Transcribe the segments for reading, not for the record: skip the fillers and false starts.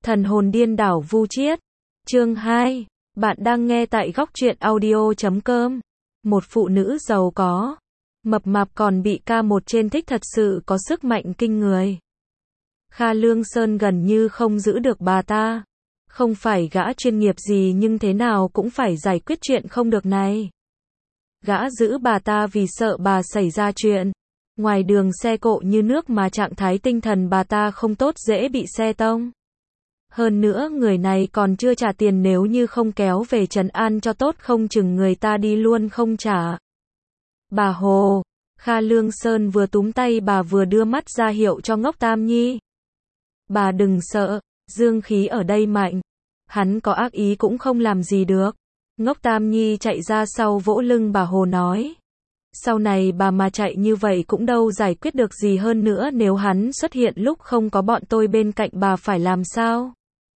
Thần hồn điên đảo vu triết. Chương 2. Bạn đang nghe tại góc truyện audio.com. Một phụ nữ giàu có, mập mạp còn bị K1 trên thích thật sự có sức mạnh kinh người. Kha Lương Sơn gần như không giữ được bà ta. Không phải gã chuyên nghiệp gì nhưng thế nào cũng phải giải quyết chuyện không được này. Gã giữ bà ta vì sợ bà xảy ra chuyện. Ngoài đường xe cộ như nước mà trạng thái tinh thần bà ta không tốt, dễ bị xe tông. Hơn nữa người này còn chưa trả tiền, nếu như không kéo về trấn an cho tốt không chừng người ta đi luôn không trả. Bà Hồ, Kha Lương Sơn vừa túm tay bà vừa đưa mắt ra hiệu cho Ngốc Tam Nhi. Bà đừng sợ, dương khí ở đây mạnh. Hắn có ác ý cũng không làm gì được. Ngốc Tam Nhi chạy ra sau vỗ lưng bà Hồ nói. Sau này bà mà chạy như vậy cũng đâu giải quyết được gì, hơn nữa nếu hắn xuất hiện lúc không có bọn tôi bên cạnh bà phải làm sao?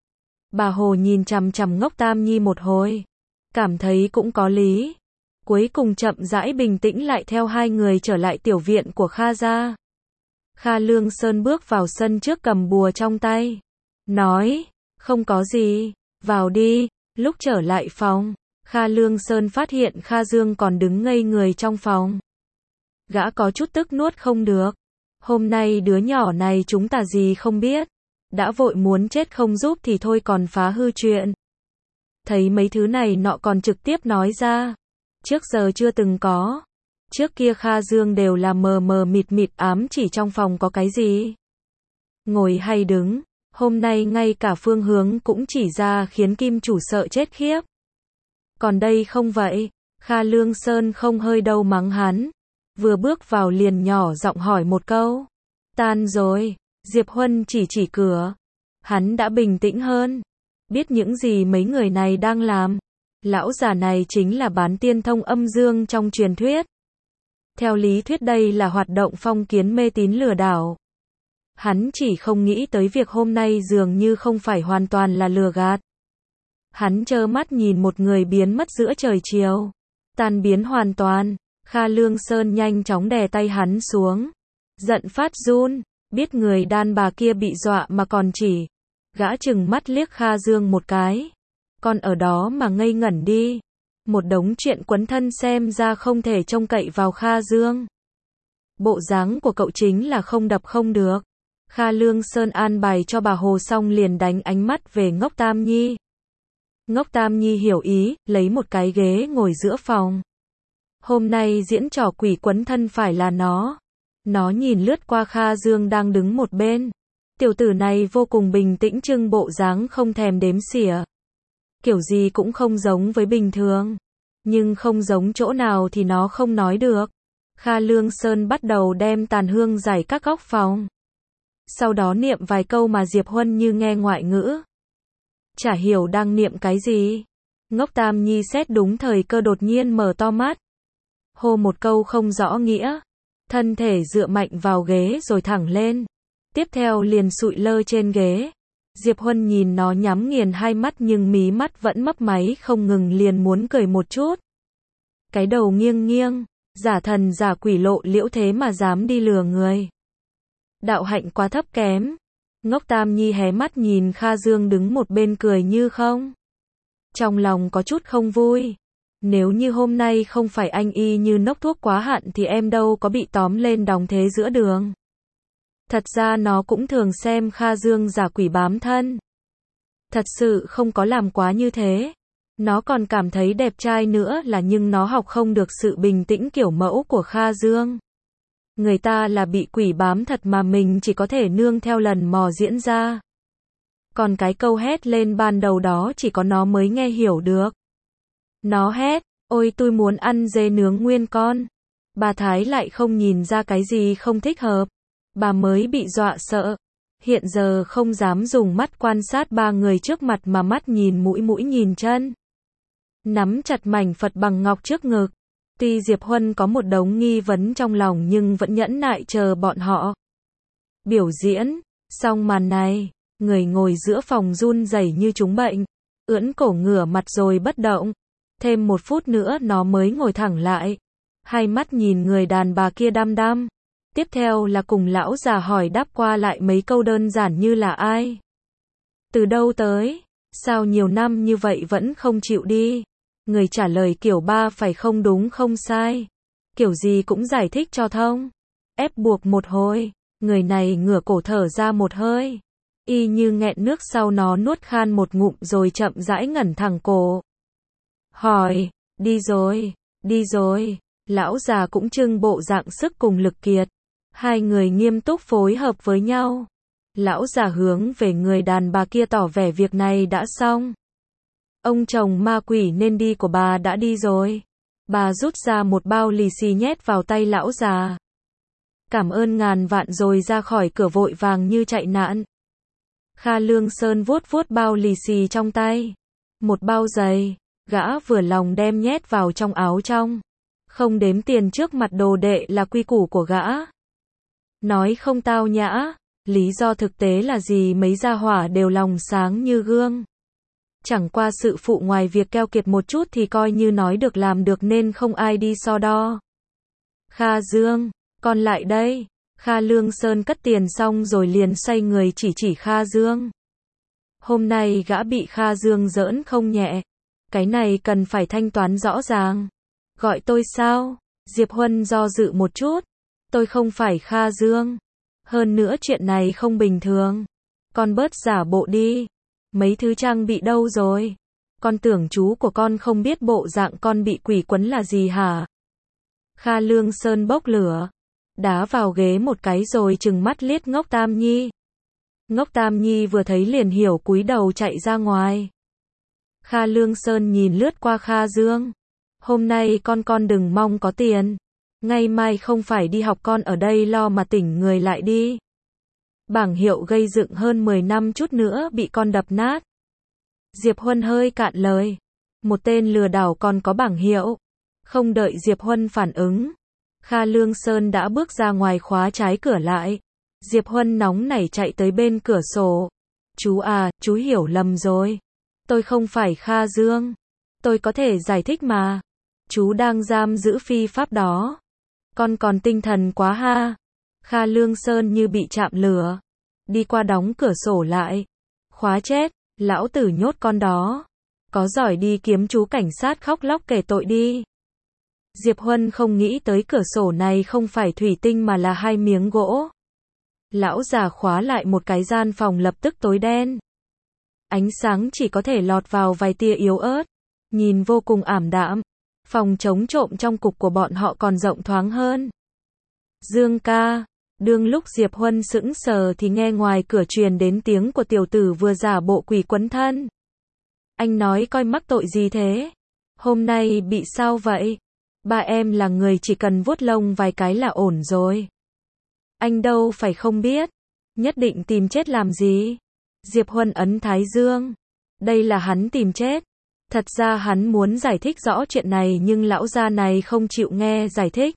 Bà Hồ nhìn chằm chằm Ngốc Tam Nhi một hồi, cảm thấy cũng có lý. Cuối cùng chậm rãi bình tĩnh lại theo hai người trở lại tiểu viện của Kha gia. Kha Lương Sơn bước vào sân trước cầm bùa trong tay. Nói, không có gì, vào đi. Lúc trở lại phòng, Kha Lương Sơn phát hiện Kha Dương còn đứng ngây người trong phòng. Gã có chút tức nuốt không được. Hôm nay đứa nhỏ này chúng ta gì không biết. Đã vội muốn chết không giúp thì thôi còn phá hư chuyện. Thấy mấy thứ này nọ còn trực tiếp nói ra. Trước giờ chưa từng có. Trước kia Kha Dương đều là mờ mờ mịt mịt ám chỉ trong phòng có cái gì. Ngồi hay đứng. Hôm nay ngay cả phương hướng cũng chỉ ra khiến kim chủ sợ chết khiếp. Còn đây không vậy. Kha Lương Sơn không hơi đâu mắng hắn. Vừa bước vào liền nhỏ giọng hỏi một câu. Tan rồi. Diệp Huân chỉ cửa. Hắn đã bình tĩnh hơn. Biết những gì mấy người này đang làm. Lão già này chính là bán tiên thông âm dương trong truyền thuyết. Theo lý thuyết đây là hoạt động phong kiến mê tín lừa đảo. Hắn chỉ không nghĩ tới việc hôm nay dường như không phải hoàn toàn là lừa gạt. Hắn trơ mắt nhìn một người biến mất giữa trời chiều. Tan biến hoàn toàn. Kha Lương Sơn nhanh chóng đè tay hắn xuống. Giận phát run. Biết người đàn bà kia bị dọa mà còn chỉ. Gã chừng mắt liếc Kha Dương một cái. Con ở đó mà ngây ngẩn đi. Một đống chuyện quấn thân xem ra không thể trông cậy vào Kha Dương. Bộ dáng của cậu chính là không đập không được. Kha Lương Sơn an bài cho bà Hồ xong liền đánh ánh mắt về Ngốc Tam Nhi. Ngốc Tam Nhi hiểu ý, lấy một cái ghế ngồi giữa phòng. Hôm nay diễn trò quỷ quấn thân phải là nó. Nó nhìn lướt qua Kha Dương đang đứng một bên. Tiểu tử này vô cùng bình tĩnh, trưng bộ dáng không thèm đếm xỉa. Kiểu gì cũng không giống với bình thường. Nhưng không giống chỗ nào thì nó không nói được. Kha Lương Sơn bắt đầu đem tàn hương rải các góc phòng. Sau đó niệm vài câu mà Diệp Huân như nghe ngoại ngữ. Chả hiểu đang niệm cái gì. Ngốc Tam Nhi xét đúng thời cơ đột nhiên mở to mắt. Hô một câu không rõ nghĩa. Thân thể dựa mạnh vào ghế rồi thẳng lên. Tiếp theo liền sụi lơ trên ghế. Diệp Huân nhìn nó nhắm nghiền hai mắt nhưng mí mắt vẫn mấp máy không ngừng, liền muốn cười một chút. Cái đầu nghiêng nghiêng, giả thần giả quỷ lộ liễu thế mà dám đi lừa người. Đạo hạnh quá thấp kém. Ngốc Tam Nhi hé mắt nhìn Kha Dương đứng một bên cười như không. Trong lòng có chút không vui. Nếu như hôm nay không phải anh y như nốc thuốc quá hạn thì em đâu có bị tóm lên đóng thế giữa đường. Thật ra nó cũng thường xem Kha Dương giả quỷ bám thân. Thật sự không có làm quá như thế. Nó còn cảm thấy đẹp trai nữa là, nhưng nó học không được sự bình tĩnh kiểu mẫu của Kha Dương. Người ta là bị quỷ bám thật mà mình chỉ có thể nương theo lần mò diễn ra. Còn cái câu hét lên ban đầu đó chỉ có nó mới nghe hiểu được. Nó hét, ôi tôi muốn ăn dê nướng nguyên con. Bà Thái lại không nhìn ra cái gì không thích hợp. Bà mới bị dọa sợ. Hiện giờ không dám dùng mắt quan sát ba người trước mặt mà mắt nhìn mũi mũi nhìn chân. Nắm chặt mảnh Phật bằng ngọc trước ngực. Tuy Diệp Huân có một đống nghi vấn trong lòng nhưng vẫn nhẫn nại chờ bọn họ biểu diễn. Xong màn này, người ngồi giữa phòng run rẩy như trúng bệnh. Ưỡn cổ ngửa mặt rồi bất động. Thêm một phút nữa nó mới ngồi thẳng lại. Hai mắt nhìn người đàn bà kia đăm đăm. Tiếp theo là cùng lão già hỏi đáp qua lại mấy câu đơn giản như là ai. Từ đâu tới? Sao nhiều năm như vậy vẫn không chịu đi? Người trả lời kiểu ba phải không đúng không sai. Kiểu gì cũng giải thích cho thông. Ép buộc một hồi, người này ngửa cổ thở ra một hơi. Y như nghẹn nước sau nó nuốt khan một ngụm rồi chậm rãi ngẩng thẳng cổ. Hỏi, đi rồi, đi rồi. Lão già cũng trưng bộ dạng sức cùng lực kiệt. Hai người nghiêm túc phối hợp với nhau. Lão già hướng về người đàn bà kia tỏ vẻ việc này đã xong. Ông chồng ma quỷ nên đi của bà đã đi rồi. Bà rút ra một bao lì xì nhét vào tay lão già. Cảm ơn ngàn vạn rồi ra khỏi cửa vội vàng như chạy nạn. Kha Lương Sơn vuốt vuốt bao lì xì trong tay. Một bao dày, gã vừa lòng đem nhét vào trong áo trong. Không đếm tiền trước mặt đồ đệ là quy củ của gã. Nói không tao nhã, lý do thực tế là gì mấy gia hỏa đều lòng sáng như gương. Chẳng qua sự phụ ngoài việc keo kiệt một chút thì coi như nói được làm được nên không ai đi so đo. Kha Dương, con lại đây. Kha Lương Sơn cất tiền xong rồi liền xoay người chỉ Kha Dương. Hôm nay gã bị Kha Dương giỡn không nhẹ. Cái này cần phải thanh toán rõ ràng. Gọi tôi sao? Diệp Huân do dự một chút. Tôi không phải Kha Dương. Hơn nữa chuyện này không bình thường. Con bớt giả bộ đi. Mấy thứ trang bị đâu rồi? Con tưởng chú của con không biết bộ dạng con bị quỷ quấn là gì hả? Kha Lương Sơn bốc lửa. Đá vào ghế một cái rồi trừng mắt liếc Ngốc Tam Nhi. Ngốc Tam Nhi vừa thấy liền hiểu cúi đầu chạy ra ngoài. Kha Lương Sơn nhìn lướt qua Kha Dương. Hôm nay con đừng mong có tiền. Ngày mai không phải đi học con ở đây lo mà tỉnh người lại đi. Bảng hiệu gây dựng hơn 10 năm chút nữa bị con đập nát. Diệp Huân hơi cạn lời. Một tên lừa đảo còn có bảng hiệu. Không đợi Diệp Huân phản ứng. Kha Lương Sơn đã bước ra ngoài khóa trái cửa lại. Diệp Huân nóng nảy chạy tới bên cửa sổ. Chú à, chú hiểu lầm rồi. Tôi không phải Kha Dương. Tôi có thể giải thích mà. Chú đang giam giữ phi pháp đó. Con còn tinh thần quá ha. Kha Lương Sơn như bị chạm lửa. Đi qua đóng cửa sổ lại. Khóa chết, lão tử nhốt con đó. Có giỏi đi kiếm chú cảnh sát khóc lóc kể tội đi. Diệp Huân không nghĩ tới cửa sổ này không phải thủy tinh mà là hai miếng gỗ. Lão già khóa lại một cái gian phòng lập tức tối đen. Ánh sáng chỉ có thể lọt vào vài tia yếu ớt. Nhìn vô cùng ảm đạm. Phòng chống trộm trong cục của bọn họ còn rộng thoáng hơn. Dương ca. Đương lúc Diệp Huân sững sờ thì nghe ngoài cửa truyền đến tiếng của tiểu tử vừa giả bộ quỷ quấn thân. Anh nói coi mắc tội gì thế? Hôm nay bị sao vậy? Ba em là người chỉ cần vuốt lông vài cái là ổn rồi. Anh đâu phải không biết. Nhất định tìm chết làm gì? Diệp Huân ấn thái dương. Đây là hắn tìm chết. Thật ra hắn muốn giải thích rõ chuyện này nhưng lão gia này không chịu nghe giải thích.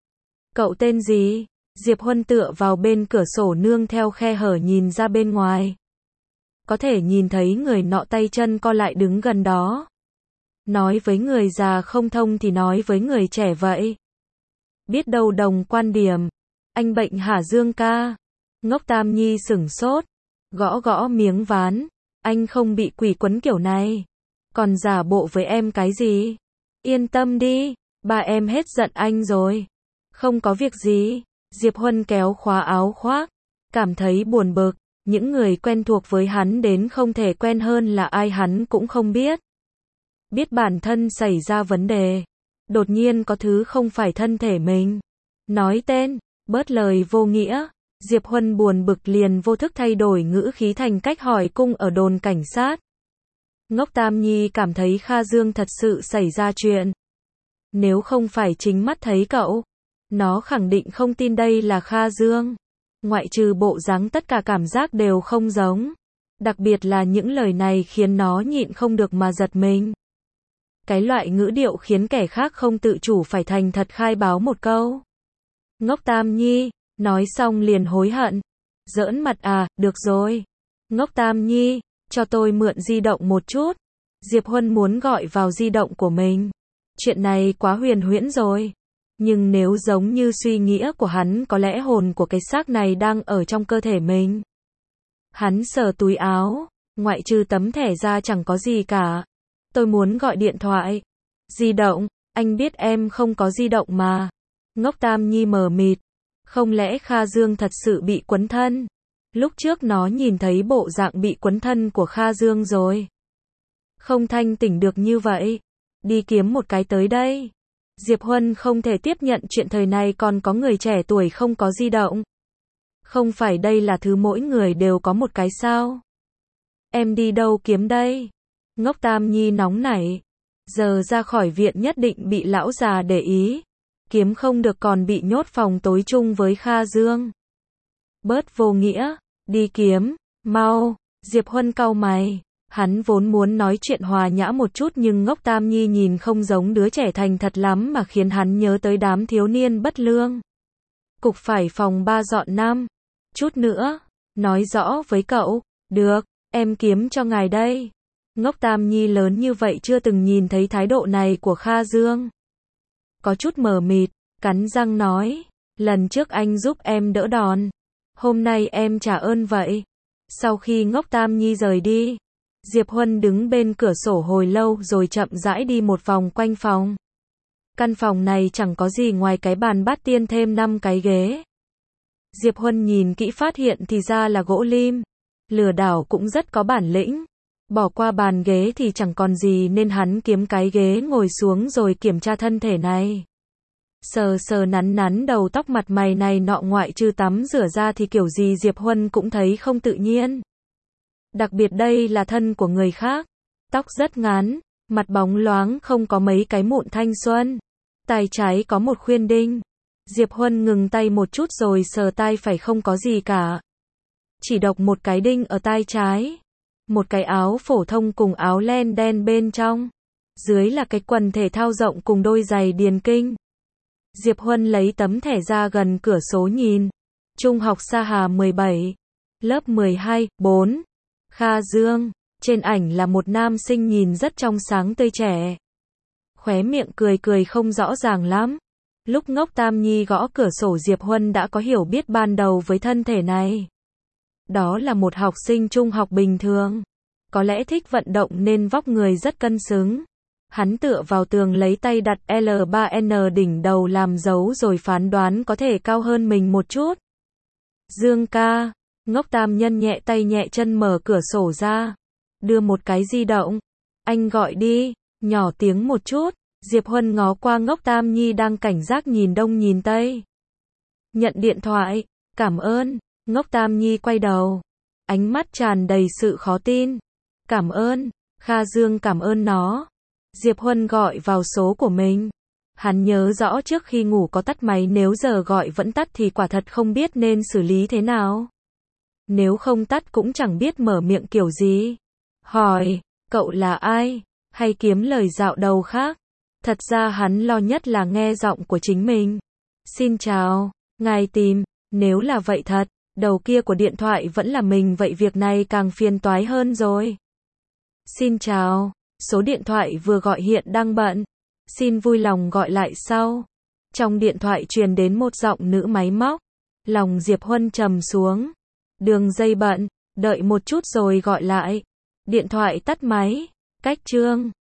Cậu tên gì? Diệp Huân tựa vào bên cửa sổ nương theo khe hở nhìn ra bên ngoài. Có thể nhìn thấy người nọ tay chân co lại đứng gần đó. Nói với người già không thông thì nói với người trẻ vậy. Biết đâu đồng quan điểm. Anh bệnh hả Dương ca? Ngốc Tam Nhi sửng sốt. Gõ gõ miếng ván. Anh không bị quỷ quấn kiểu này. Còn giả bộ với em cái gì? Yên tâm đi. Ba em hết giận anh rồi. Không có việc gì. Diệp Huân kéo khóa áo khoác. Cảm thấy buồn bực. Những người quen thuộc với hắn đến không thể quen hơn là ai hắn cũng không biết. Biết bản thân xảy ra vấn đề. Đột nhiên có thứ không phải thân thể mình. Nói tên, bớt lời vô nghĩa. Diệp Huân buồn bực liền vô thức thay đổi ngữ khí thành cách hỏi cung ở đồn cảnh sát. Ngốc Tam Nhi cảm thấy Kha Dương thật sự xảy ra chuyện. Nếu không phải chính mắt thấy cậu, nó khẳng định không tin đây là Kha Dương. Ngoại trừ bộ dáng tất cả cảm giác đều không giống. Đặc biệt là những lời này khiến nó nhịn không được mà giật mình. Cái loại ngữ điệu khiến kẻ khác không tự chủ phải thành thật khai báo một câu. Ngốc Tam Nhi, nói xong liền hối hận. Giỡn mặt à, được rồi. Ngốc Tam Nhi, cho tôi mượn di động một chút. Diệp Huân muốn gọi vào di động của mình. Chuyện này quá huyền huyễn rồi. Nhưng nếu giống như suy nghĩ của hắn có lẽ hồn của cái xác này đang ở trong cơ thể mình. Hắn sờ túi áo. Ngoại trừ tấm thẻ ra chẳng có gì cả. Tôi muốn gọi điện thoại. Di động, anh biết em không có di động mà. Ngốc Tam Nhi mờ mịt. Không lẽ Kha Dương thật sự bị quấn thân? Lúc trước nó nhìn thấy bộ dạng bị quấn thân của Kha Dương rồi. Không thanh tỉnh được như vậy. Đi kiếm một cái tới đây. Diệp Huân không thể tiếp nhận chuyện thời này còn có người trẻ tuổi không có di động. Không phải đây là thứ mỗi người đều có một cái sao? Em đi đâu kiếm đây? Ngốc Tam Nhi nóng nảy. Giờ ra khỏi viện nhất định bị lão già để ý. Kiếm không được còn bị nhốt phòng tối chung với Kha Dương. Bớt vô nghĩa, đi kiếm, mau. Diệp Huân cau mày. Hắn vốn muốn nói chuyện hòa nhã một chút nhưng Ngốc Tam Nhi nhìn không giống đứa trẻ thành thật lắm mà khiến hắn nhớ tới đám thiếu niên bất lương. Cục phải phòng 3 dọn 5. Chút nữa, nói rõ với cậu. Được, em kiếm cho ngài đây. Ngốc Tam Nhi lớn như vậy chưa từng nhìn thấy thái độ này của Kha Dương. Có chút mờ mịt, cắn răng nói. Lần trước anh giúp em đỡ đòn. Hôm nay em trả ơn vậy. Sau khi Ngốc Tam Nhi rời đi, Diệp Huân đứng bên cửa sổ hồi lâu rồi chậm rãi đi một vòng quanh phòng. Căn phòng này chẳng có gì ngoài cái bàn bát tiên thêm 5 cái ghế. Diệp Huân nhìn kỹ phát hiện thì ra là gỗ lim. Lừa đảo cũng rất có bản lĩnh. Bỏ qua bàn ghế thì chẳng còn gì nên hắn kiếm cái ghế ngồi xuống rồi kiểm tra thân thể này. Sờ sờ nắn nắn đầu tóc mặt mày này nọ ngoại trừ tắm rửa ra thì kiểu gì Diệp Huân cũng thấy không tự nhiên. Đặc biệt đây là thân của người khác. Tóc rất ngắn, mặt bóng loáng không có mấy cái mụn thanh xuân. Tai trái có một khuyên đinh. Diệp Huân ngừng tay một chút rồi sờ tai phải không có gì cả. Chỉ độc một cái đinh ở tai trái. Một cái áo phổ thông cùng áo len đen bên trong. Dưới là cái quần thể thao rộng cùng đôi giày điền kinh. Diệp Huân lấy tấm thẻ ra gần cửa sổ nhìn. Trung học Sa Hà 17. Lớp 12, 4. Kha Dương. Trên ảnh là một nam sinh nhìn rất trong sáng tươi trẻ. Khóe miệng cười cười không rõ ràng lắm. Lúc Ngốc Tam Nhi gõ cửa sổ Diệp Huân đã có hiểu biết ban đầu với thân thể này. Đó là một học sinh trung học bình thường. Có lẽ thích vận động nên vóc người rất cân xứng. Hắn tựa vào tường lấy tay đặt L3N đỉnh đầu làm dấu rồi phán đoán có thể cao hơn mình một chút. Dương ca. Ngốc Tam Nhân nhẹ tay nhẹ chân mở cửa sổ ra. Đưa một cái di động. Anh gọi đi. Nhỏ tiếng một chút. Diệp Huân ngó qua Ngốc Tam Nhi đang cảnh giác nhìn đông nhìn tây. Nhận điện thoại. Cảm ơn. Ngốc Tam Nhi quay đầu. Ánh mắt tràn đầy sự khó tin. Cảm ơn. Kha Dương cảm ơn nó. Diệp Huân gọi vào số của mình. Hắn nhớ rõ trước khi ngủ có tắt máy, nếu giờ gọi vẫn tắt thì quả thật không biết nên xử lý thế nào. Nếu không tắt cũng chẳng biết mở miệng kiểu gì. Hỏi, cậu là ai? Hay kiếm lời dạo đầu khác? Thật ra hắn lo nhất là nghe giọng của chính mình. Xin chào, ngài tìm, nếu là vậy thật, đầu kia của điện thoại vẫn là mình vậy việc này càng phiền toái hơn rồi. Xin chào, số điện thoại vừa gọi hiện đang bận. Xin vui lòng gọi lại sau. Trong điện thoại truyền đến một giọng nữ máy móc. Lòng Diệp Huân trầm xuống. Đường dây bận, đợi một chút rồi gọi lại. Điện thoại tắt máy. Cách chương